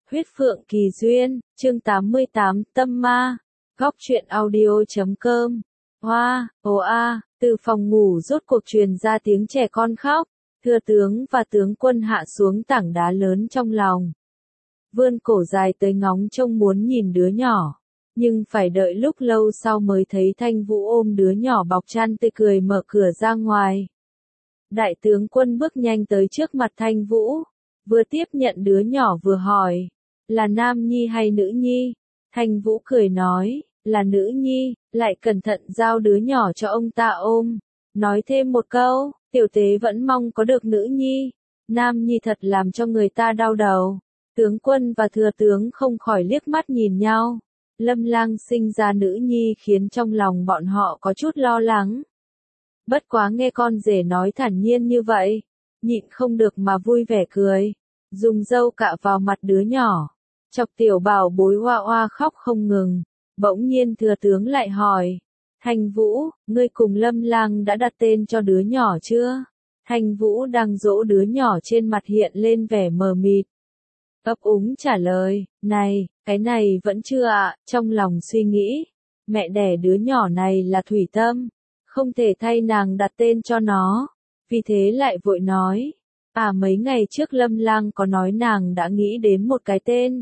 Huyết Phượng Kỳ Duyên, chương 88, Tâm Ma, góc truyện audio.com. Hoa, từ phòng ngủ rốt cuộc truyền ra tiếng trẻ con khóc, thừa tướng và tướng quân hạ xuống tảng đá lớn trong lòng. Vươn cổ dài tới ngóng trông muốn nhìn đứa nhỏ, nhưng phải đợi lúc lâu sau mới thấy Thanh Vũ ôm đứa nhỏ bọc chăn tươi cười mở cửa ra ngoài. Đại tướng quân bước nhanh tới trước mặt Thanh Vũ, vừa tiếp nhận đứa nhỏ vừa hỏi, là nam nhi hay nữ nhi? Thanh Vũ cười nói, là nữ nhi, lại cẩn thận giao đứa nhỏ cho ông ta ôm. Nói thêm một câu, tiểu tế vẫn mong có được nữ nhi. Nam nhi thật làm cho người ta đau đầu. Tướng quân và thừa tướng không khỏi liếc mắt nhìn nhau. Lâm Lang sinh ra nữ nhi khiến trong lòng bọn họ có chút lo lắng. Bất quá nghe con rể nói thản nhiên như vậy, nhịn không được mà vui vẻ cười, dùng dâu cạ vào mặt đứa nhỏ, chọc tiểu bảo bối oa oa khóc không ngừng. Bỗng nhiên thừa tướng lại hỏi, Thanh Vũ, ngươi cùng Lâm Lang đã đặt tên cho đứa nhỏ chưa? Thanh Vũ đang dỗ đứa nhỏ trên mặt hiện lên vẻ mờ mịt. Ấp úng trả lời, này, cái này vẫn chưa ạ, trong lòng suy nghĩ, mẹ đẻ đứa nhỏ này là Thủy Tâm, không thể thay nàng đặt tên cho nó, vì thế lại vội nói, mấy ngày trước Lâm Lang có nói nàng đã nghĩ đến một cái tên.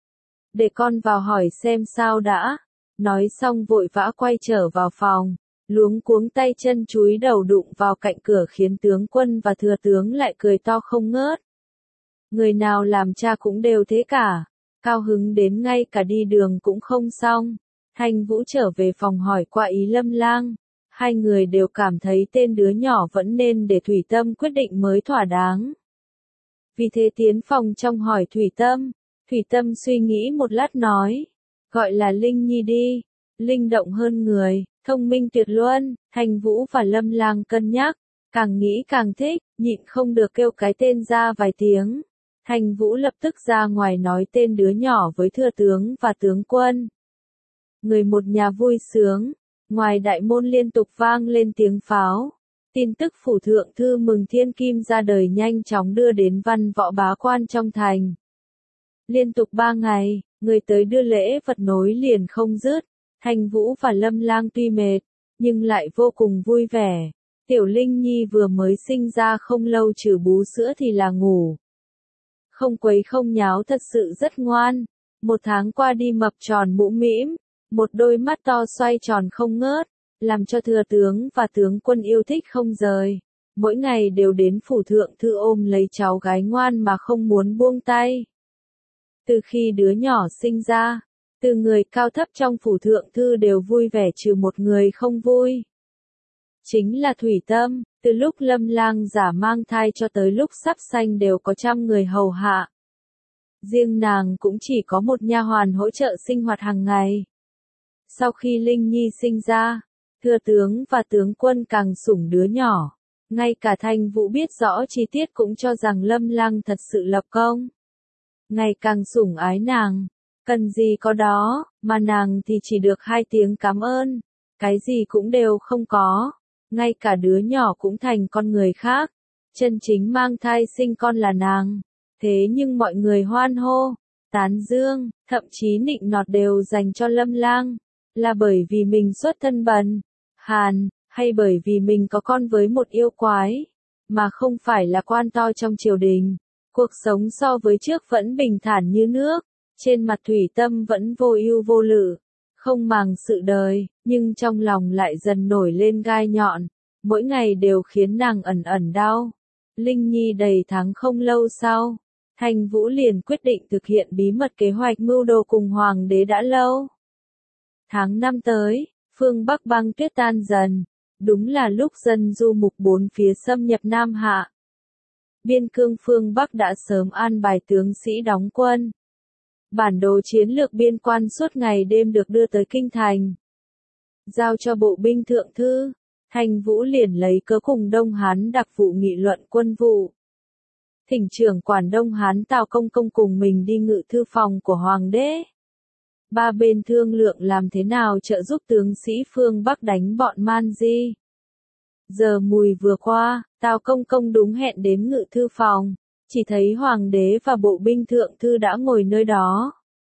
Để con vào hỏi xem sao đã. Nói xong vội vã quay trở vào phòng, luống cuống tay chân chúi đầu đụng vào cạnh cửa khiến tướng quân và thừa tướng lại cười to không ngớt. Người nào làm cha cũng đều thế cả, cao hứng đến ngay cả đi đường cũng không xong. Thanh Vũ trở về phòng hỏi qua ý Lâm Lang, hai người đều cảm thấy tên đứa nhỏ vẫn nên để Thủy Tâm quyết định mới thỏa đáng. Vì thế tiến phòng trong hỏi Thủy Tâm. Thủy Tâm suy nghĩ một lát nói, gọi là Linh Nhi đi, linh động hơn người, thông minh tuyệt luân. Thanh Vũ và Lâm Lang cân nhắc, càng nghĩ càng thích, nhịn không được kêu cái tên ra vài tiếng. Thanh Vũ lập tức ra ngoài nói tên đứa nhỏ với thừa tướng và tướng quân. Người một nhà vui sướng, ngoài đại môn liên tục vang lên tiếng pháo. Tin tức phủ thượng thư mừng thiên kim ra đời nhanh chóng đưa đến văn võ bá quan trong thành. Liên tục 3 ngày, người tới đưa lễ vật nối liền không dứt. Thanh Vũ và Lâm Lang tuy mệt, nhưng lại vô cùng vui vẻ. Tiểu Linh Nhi vừa mới sinh ra không lâu trừ bú sữa thì là ngủ. Không quấy không nháo, thật sự rất ngoan. 1 tháng qua đi mập tròn mũm mĩm, một đôi mắt to xoay tròn không ngớt, làm cho thừa tướng và tướng quân yêu thích không rời. Mỗi ngày đều đến phủ thượng thư ôm lấy cháu gái ngoan mà không muốn buông tay. Từ khi đứa nhỏ sinh ra, từ người cao thấp trong phủ thượng thư đều vui vẻ trừ một người không vui. Chính là Thủy Tâm, từ lúc Lâm Lang giả mang thai cho tới lúc sắp sanh đều có 100 người hầu hạ. Riêng nàng cũng chỉ có một nha hoàn hỗ trợ sinh hoạt hàng ngày. Sau khi Linh Nhi sinh ra, thừa tướng và tướng quân càng sủng đứa nhỏ. Ngay cả Thanh Vũ biết rõ chi tiết cũng cho rằng Lâm Lang thật sự lập công. Ngày càng sủng ái nàng, cần gì có đó, mà nàng thì chỉ được 2 tiếng cảm ơn, cái gì cũng đều không có, ngay cả đứa nhỏ cũng thành con người khác, chân chính mang thai sinh con là nàng, thế nhưng mọi người hoan hô, tán dương, thậm chí nịnh nọt đều dành cho Lâm Lang, là bởi vì mình xuất thân bần, hàn, hay bởi vì mình có con với một yêu quái, mà không phải là quan to trong triều đình. Cuộc sống so với trước vẫn bình thản như nước, trên mặt Thủy Tâm vẫn vô ưu vô lự, không màng sự đời, nhưng trong lòng lại dần nổi lên gai nhọn, mỗi ngày đều khiến nàng ẩn ẩn đau. Linh Nhi đầy tháng không lâu sau, Thanh Vũ liền quyết định thực hiện bí mật kế hoạch mưu đồ cùng hoàng đế đã lâu. Tháng 5 tới, phương Bắc băng tuyết tan dần, đúng là lúc dân du mục 4 phía xâm nhập Nam Hạ. Biên cương phương Bắc đã sớm an bài tướng sĩ đóng quân. Bản đồ chiến lược biên quan suốt ngày đêm được đưa tới kinh thành. Giao cho bộ binh thượng thư, Thanh Vũ liền lấy cớ cùng Đông Hán đặc vụ nghị luận quân vụ. Thỉnh trưởng quản Đông Hán Tào Công Công cùng mình đi ngự thư phòng của hoàng đế. 3 bên thương lượng làm thế nào trợ giúp tướng sĩ phương Bắc đánh bọn Man Di. Giờ mùi vừa qua, Tào Công Công đúng hẹn đến ngự thư phòng. chỉ thấy hoàng đế và bộ binh thượng thư đã ngồi nơi đó.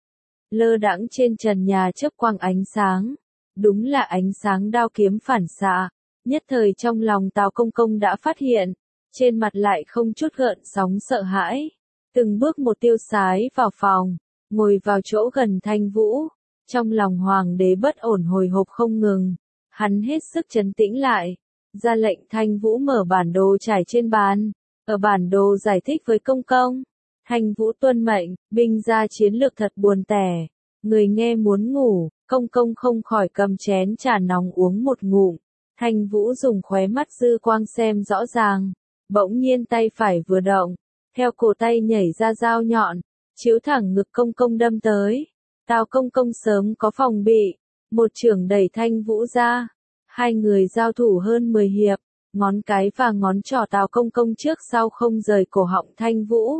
Lơ đãng trên trần nhà chớp quang ánh sáng, đúng là ánh sáng đao kiếm phản xạ, nhất thời trong lòng Tào Công Công đã phát hiện, trên mặt lại không chút gợn sóng sợ hãi, từng bước một tiêu sái vào phòng, ngồi vào chỗ gần Thanh Vũ, trong lòng hoàng đế bất ổn hồi hộp không ngừng, hắn hết sức trấn tĩnh lại, ra lệnh Thanh Vũ mở bản đồ trải trên bàn, ở bản đồ giải thích với Công Công. Thanh Vũ tuân mệnh, binh ra chiến lược thật buồn tẻ, người nghe muốn ngủ, Công Công không khỏi cầm chén trà nóng uống một ngụm. Thanh Vũ dùng khóe mắt dư quang xem rõ ràng, bỗng nhiên tay phải vừa động, theo cổ tay nhảy ra dao nhọn, chiếu thẳng ngực Công Công đâm tới. Tào Công Công sớm có phòng bị, một chưởng đẩy Thanh Vũ ra, hai người giao thủ hơn 10 hiệp, ngón cái và ngón trỏ Tào Công Công trước sau không rời cổ họng Thanh Vũ.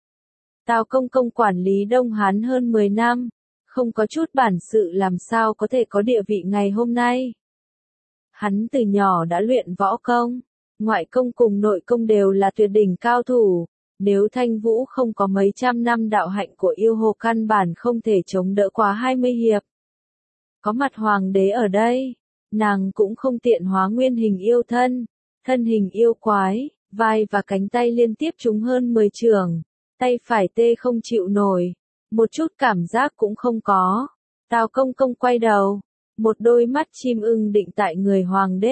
Tào Công Công quản lý Đông Hán hơn 10 năm, không có chút bản sự làm sao có thể có địa vị ngày hôm nay. Hắn từ nhỏ đã luyện võ công, ngoại công cùng nội công đều là tuyệt đỉnh cao thủ, nếu Thanh Vũ không có mấy trăm năm đạo hạnh của yêu hồ căn bản không thể chống đỡ quá 20 hiệp. Có mặt hoàng đế ở đây, nàng cũng không tiện hóa nguyên hình yêu thân hình yêu quái, vai và cánh tay liên tiếp trúng hơn 10 chưởng, tay phải tê không chịu nổi, một chút cảm giác cũng không có. Tào Công Công quay đầu, một đôi mắt chim ưng định tại người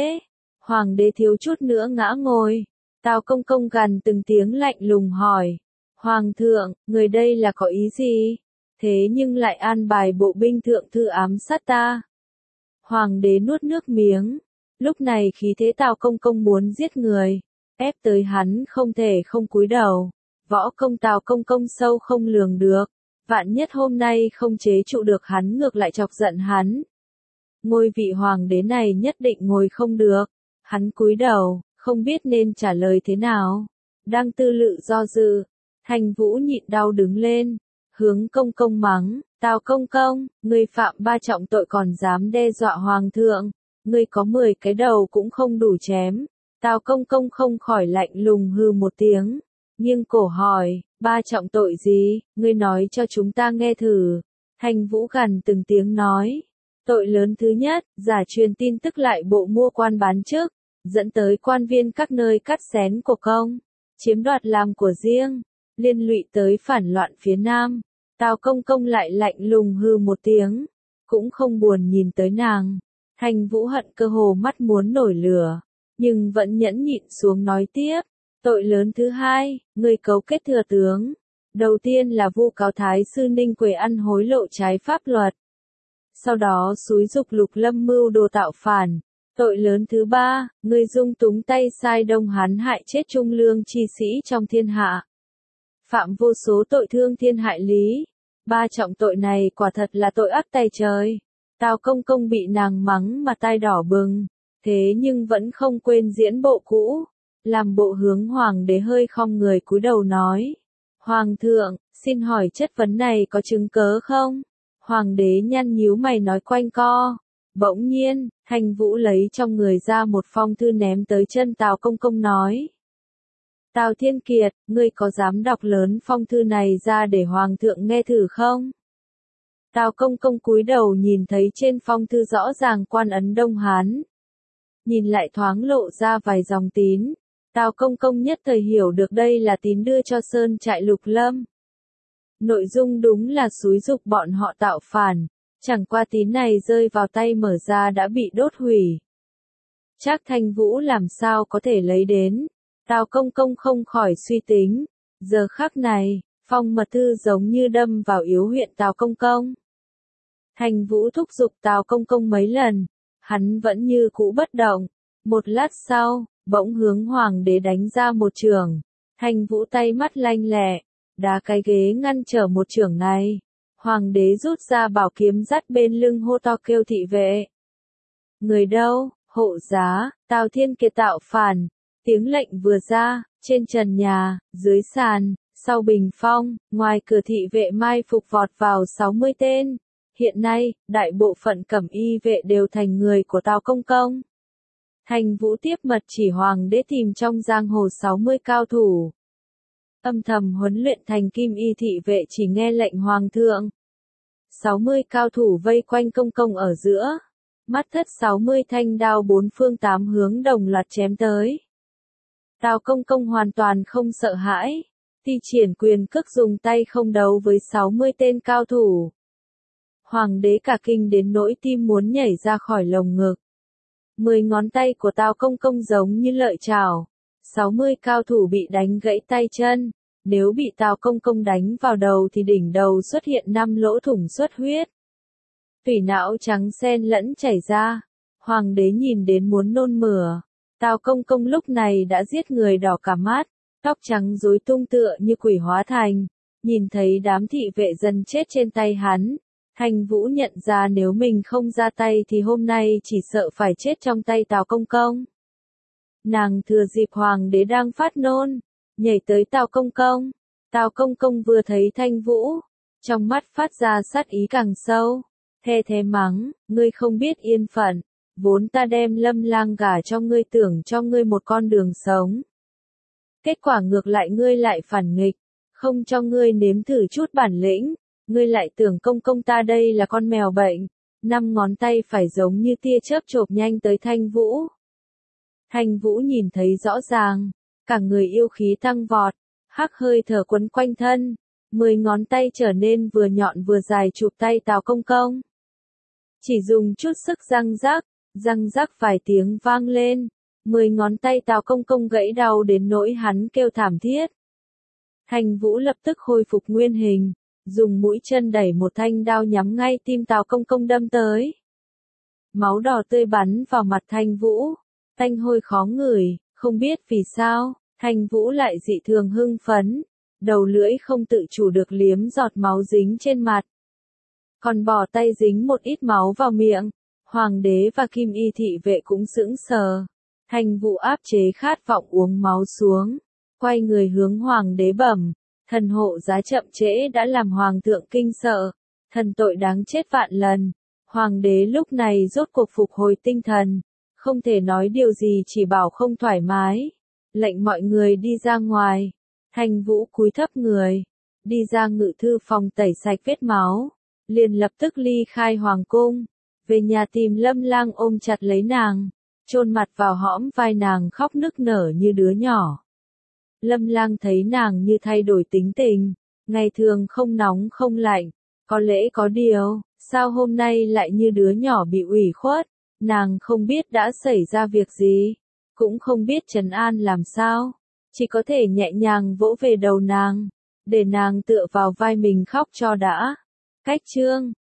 hoàng đế thiếu chút nữa ngã ngồi. Tào Công Công gằn từng tiếng lạnh lùng hỏi, Hoàng thượng, người đây là có ý gì? Thế nhưng lại an bài bộ binh thượng thư ám sát ta. Hoàng đế nuốt nước miếng, lúc này khí thế Tào Công Công muốn giết người, ép tới hắn không thể không cúi đầu. Võ công Tào Công Công sâu không lường được, vạn nhất hôm nay không chế trụ được hắn ngược lại chọc giận hắn. Ngôi vị hoàng đế này nhất định ngồi không được, hắn cúi đầu, không biết nên trả lời thế nào. Đang tư lự do dự, Thanh Vũ nhịn đau đứng lên, hướng Công Công mắng, Tào Công Công, ngươi phạm 3 trọng tội còn dám đe dọa hoàng thượng, ngươi có 10 cái đầu cũng không đủ chém. Tào Công Công không khỏi lạnh lùng hừ một tiếng, nghiêng cổ hỏi, 3 trọng tội gì, ngươi nói cho chúng ta nghe thử. Thanh Vũ gằn từng tiếng nói, tội lớn thứ nhất, giả truyền tin tức lại bộ mua quan bán chức, dẫn tới quan viên các nơi cắt xén của công, chiếm đoạt làm của riêng, liên lụy tới phản loạn phía Nam. Tào Công Công lại lạnh lùng hừ một tiếng, cũng không buồn nhìn tới nàng. Thanh Vũ hận cơ hồ mắt muốn nổi lửa, nhưng vẫn nhẫn nhịn xuống nói tiếp. Tội lớn thứ hai, người cấu kết thừa tướng. Đầu tiên là vu cáo Thái sư Ninh Quế ăn hối lộ trái pháp luật. Sau đó xúi giục Lục Lâm mưu đồ tạo phản. Tội lớn thứ ba, người dung túng tay sai Đông Hán hại chết trung lương chi sĩ trong thiên hạ. Phạm vô số tội thương thiên hại lý. 3 trọng tội này quả thật là tội ác tày trời. Tào Công Công bị nàng mắng mà tai đỏ bừng, thế nhưng vẫn không quên diễn bộ cũ. Làm bộ hướng hoàng đế hơi khom người cúi đầu nói. Hoàng thượng, xin hỏi chất vấn này có chứng cớ không? Hoàng đế nhăn nhíu mày nói quanh co. Bỗng nhiên, Thanh Vũ lấy trong người ra một phong thư ném tới chân Tào Công Công nói. Tào Thiên Kiệt, ngươi có dám đọc lớn phong thư này ra để hoàng thượng nghe thử không? Tào Công Công cúi đầu nhìn thấy trên phong thư rõ ràng quan ấn Đông Hán. Nhìn lại thoáng lộ ra vài dòng tín. Tào Công Công nhất thời hiểu được đây là tín đưa cho Sơn trại Lục Lâm. Nội dung đúng là xúi giục bọn họ tạo phản, chẳng qua tín này rơi vào tay mở ra đã bị đốt hủy. Trác Thanh Vũ làm sao có thể lấy đến? Tào Công Công không khỏi suy tính, giờ khắc này, phong mật thư giống như đâm vào yếu huyện Tào Công Công. Thanh Vũ thúc giục Tào Công Công mấy lần, hắn vẫn như cũ bất động. Một lát sau, bỗng hướng hoàng đế đánh ra một chưởng. Thanh Vũ tay mắt lanh lẹ, đá cái ghế ngăn trở một chưởng này. Hoàng đế rút ra bảo kiếm dắt bên lưng hô to kêu thị vệ. Người đâu, hộ giá, Tào Thiên Kiệt tạo phản. Tiếng lệnh vừa ra, trên trần nhà, dưới sàn, sau bình phong, ngoài cửa thị vệ mai phục vọt vào 60 tên. Hiện nay, đại bộ phận cẩm y vệ đều thành người của Tào Công Công. Thanh Vũ tiếp mật chỉ hoàng đế tìm trong giang hồ 60 cao thủ. âm thầm huấn luyện thành kim y thị vệ chỉ nghe lệnh hoàng thượng. 60 cao thủ vây quanh công công ở giữa, mắt thất 60 thanh đao bốn phương tám hướng đồng loạt chém tới. Tào công công hoàn toàn không sợ hãi, thi triển quyền cước dùng tay không đấu với 60 tên cao thủ. Hoàng đế cả kinh đến nỗi tim muốn nhảy ra khỏi lồng ngực. 10 ngón tay của Tào công công giống như lợi chảo, 60 cao thủ bị đánh gãy tay chân, nếu bị Tào công công đánh vào đầu thì đỉnh đầu xuất hiện 5 lỗ thủng xuất huyết. Tủy não trắng xen lẫn chảy ra, hoàng đế nhìn đến muốn nôn mửa. Tào công công lúc này đã giết người đỏ cả mắt, tóc trắng rối tung tựa như quỷ hóa thành, nhìn thấy đám thị vệ dân chết trên tay hắn. Thanh Vũ nhận ra nếu mình không ra tay thì hôm nay chỉ sợ phải chết trong tay Tào công công. Nàng thừa dịp hoàng đế đang phát nôn, nhảy tới Tào công công. Tào công công vừa thấy Thanh Vũ, trong mắt phát ra sát ý càng sâu, the thế mắng, ngươi không biết yên phận, vốn ta đem Lâm Lang gả cho ngươi tưởng cho ngươi một con đường sống. Kết quả ngược lại ngươi lại phản nghịch, không cho ngươi nếm thử chút bản lĩnh, ngươi lại tưởng công công ta đây là con mèo bệnh. 5 ngón tay phải giống như tia chớp chộp nhanh tới Thanh Vũ. Thanh Vũ nhìn thấy rõ ràng, cả người yêu khí tăng vọt, hắc hơi thở quấn quanh thân, 10 ngón tay trở nên vừa nhọn vừa dài chụp tay Tào công công. Chỉ dùng chút sức răng rắc vài tiếng vang lên, 10 ngón tay Tào công công gãy đau đến nỗi hắn kêu thảm thiết. Thanh Vũ lập tức khôi phục nguyên hình, dùng mũi chân đẩy một thanh đao nhắm ngay tim Tào công công đâm tới. Máu đỏ tươi bắn vào mặt Thanh Vũ, tanh hôi khó ngửi, không biết vì sao, Thanh Vũ lại dị thường hưng phấn, đầu lưỡi không tự chủ được liếm giọt máu dính trên mặt. Còn bỏ tay dính một ít máu vào miệng, hoàng đế và kim y thị vệ cũng sững sờ. Thanh Vũ áp chế khát vọng uống máu xuống, quay người hướng hoàng đế bẩm, thần hộ giá chậm trễ đã làm hoàng thượng kinh sợ, thần tội đáng chết vạn lần. Hoàng đế lúc này rốt cuộc phục hồi tinh thần, không thể nói điều gì chỉ bảo không thoải mái, lệnh mọi người đi ra ngoài. Thanh Vũ cúi thấp người, đi ra ngự thư phòng tẩy sạch vết máu, liền lập tức ly khai hoàng cung, về nhà tìm Lâm Lang ôm chặt lấy nàng, chôn mặt vào hõm vai nàng khóc nức nở như đứa nhỏ. Lâm Lang thấy nàng như thay đổi tính tình, ngày thường không nóng không lạnh, có lẽ có điều, sao hôm nay lại như đứa nhỏ bị ủy khuất, nàng không biết đã xảy ra việc gì, cũng không biết trấn an làm sao, chỉ có thể nhẹ nhàng vỗ về đầu nàng, để nàng tựa vào vai mình khóc cho đã. Cách chương